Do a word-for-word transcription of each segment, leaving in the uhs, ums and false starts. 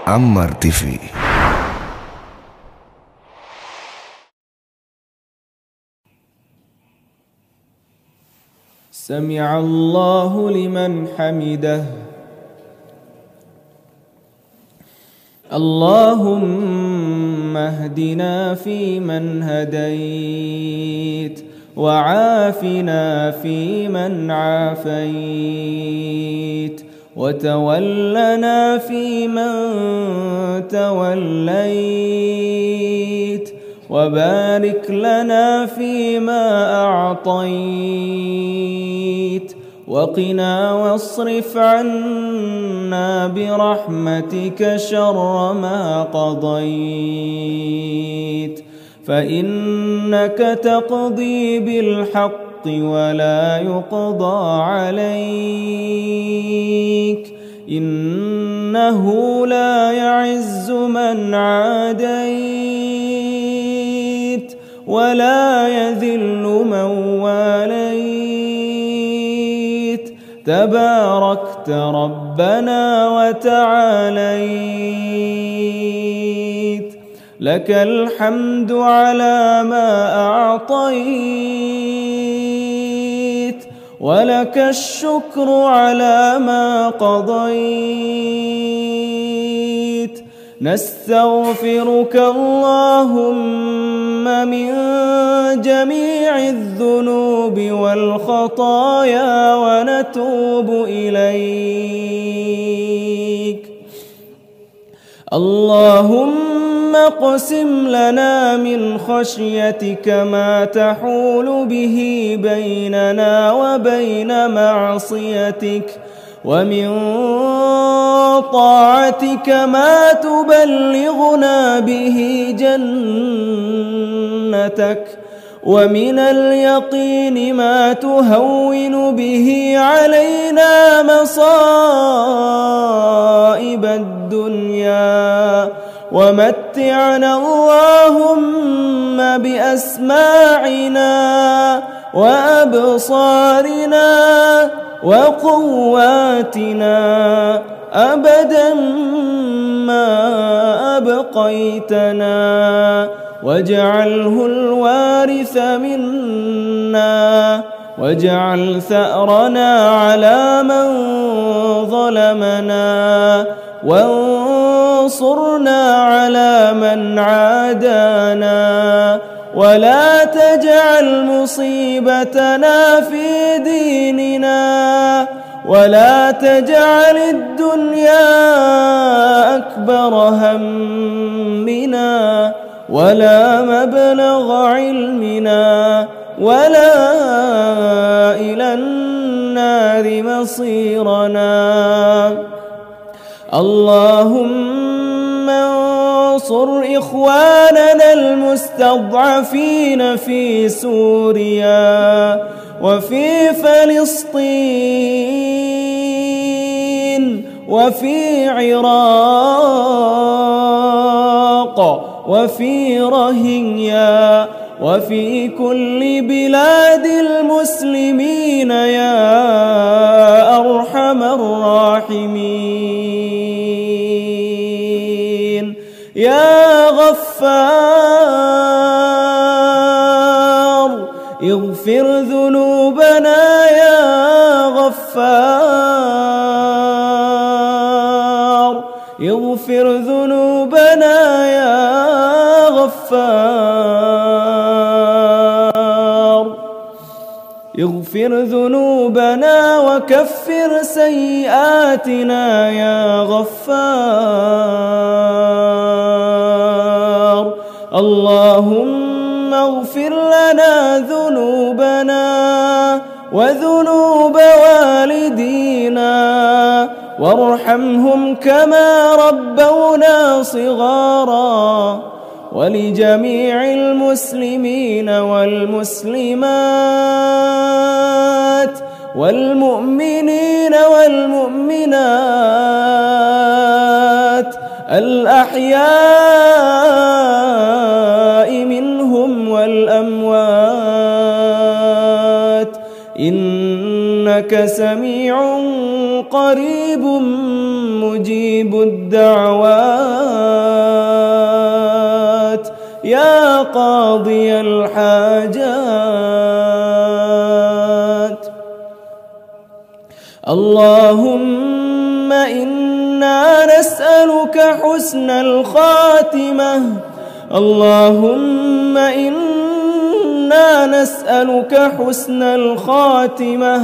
Ammar T V. سمع الله لمن حمده. اللهم اهدنا فيمن هديت، وعافنا فيمن عافيت، وتولنا فيمن توليت، وبارك لنا فيما أعطيت، وقنا واصرف عنا برحمتك شر ما قضيت، فإنك تقضي بالحق ولا يقضى عليك، إنه لا يعز من عاديت ولا يذل من واليت، تباركت ربنا وتعاليت، لك الحمد على ما أعطيت، ولك الشكر على ما قضيت. نستغفرك اللهم من جميع الذنوب والخطايا ونتوب إليك. اللهم اقسم لنا من خشيتك ما تحول به بيننا وبين معصيتك، ومن طاعتك ما تبلغنا به جنتك، ومن اليقين ما تهون به علينا مصائب الدنيا، ومتعنا اللهم بأسماعنا وأبصارنا وقواتنا أبدا ما أبقيتنا، واجعله الوارث منا، واجعل ثأرنا على من ظلمنا، وانصرنا على من عادانا، ولا تجعل مصيبتنا في ديننا، ولا تجعل الدنيا أكبر همنا، ولا مبلغ علمنا، ولا إلى النار مصيرنا. اللهم انصر إخواننا المستضعفين في سوريا وفي فلسطين وفي عراق وفي رهينيا وفي كل بلاد المسلمين يا أرحم الراحمين. يا غفار اغفر ذنوبنا يا غفار، اغفر ذنوبنا يا غفار، اغفر ذنوبنا وكفر سيئاتنا يا غفار. اللهم اغفر لنا ذنوبنا وذنوب والدينا، وارحمهم كما ربونا صغارا، ولجميع المسلمين والمسلمات والمؤمنين والمؤمنات الأحياء منهم والأموات، إنك سميع قريب مجيب الدعوات يا قاضي الحاجات. اللهم إنا نسألك حسن الخاتمة اللهم إنا نسألك حسن الخاتمة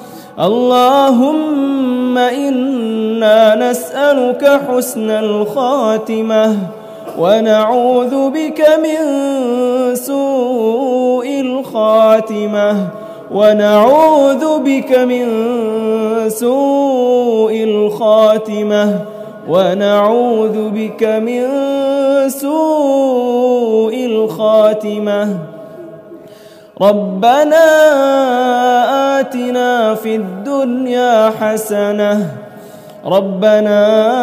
اللهم إنا نسألك حسن الخاتمة ونعوذ بك من سوء الخاتمة ونعوذ بك من سوء الخاتمة ونعوذ بك من سوء الخاتمة. ربنا آتنا في الدنيا حسنة ربنا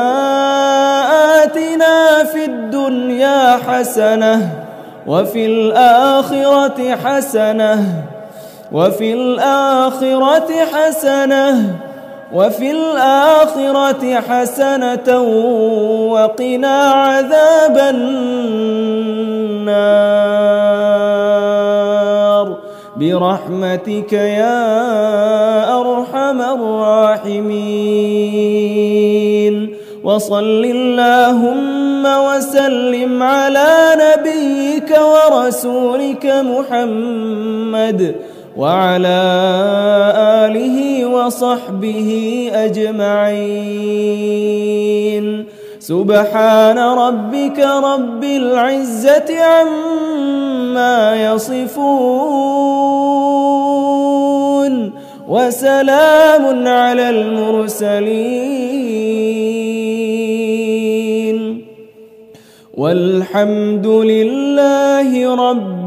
آتنا في الدنيا حسنة وفي الآخرة حسنة وفي الآخرة حسنة وفي الآخرة حسنة وقنا عذاب النار برحمتك يا أرحم الراحمين. وصل اللهم وسلم على نبيك ورسولك محمد وعلى آله وصحبه أجمعين. سبحان ربك رب العزة عما يصفون وسلام على المرسلين والحمد لله رب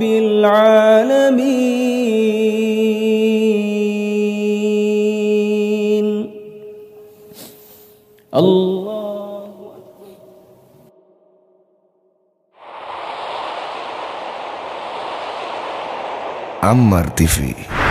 العالمين. الله عمار تي في.